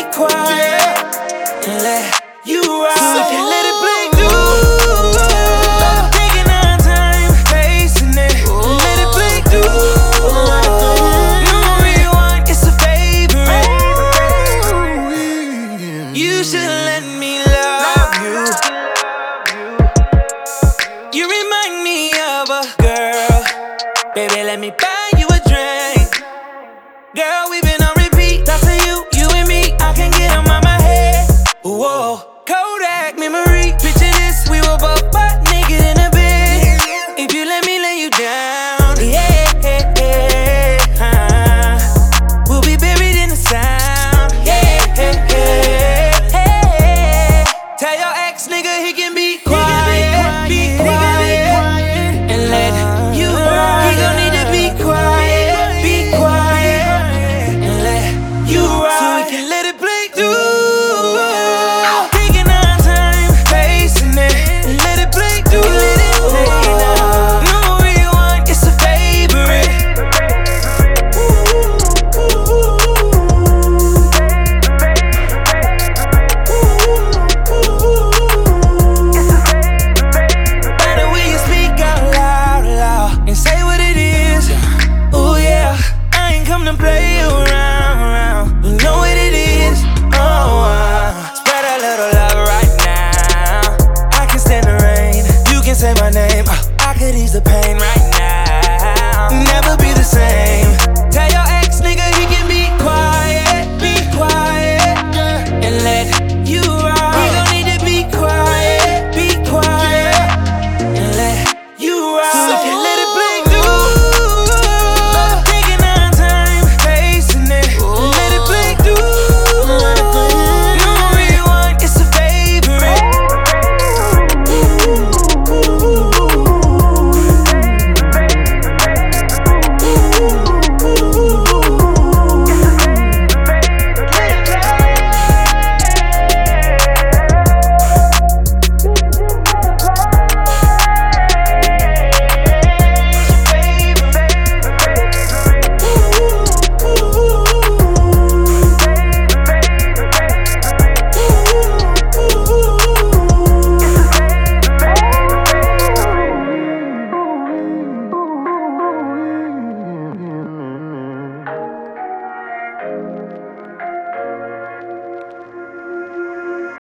quiet and let you ride. So if you let it play through, taking our time, facing it, let it play through. No rewind, it's a favorite. You should let me love you. You remind me of a girl. Baby, let me buy you a drink. Girl, we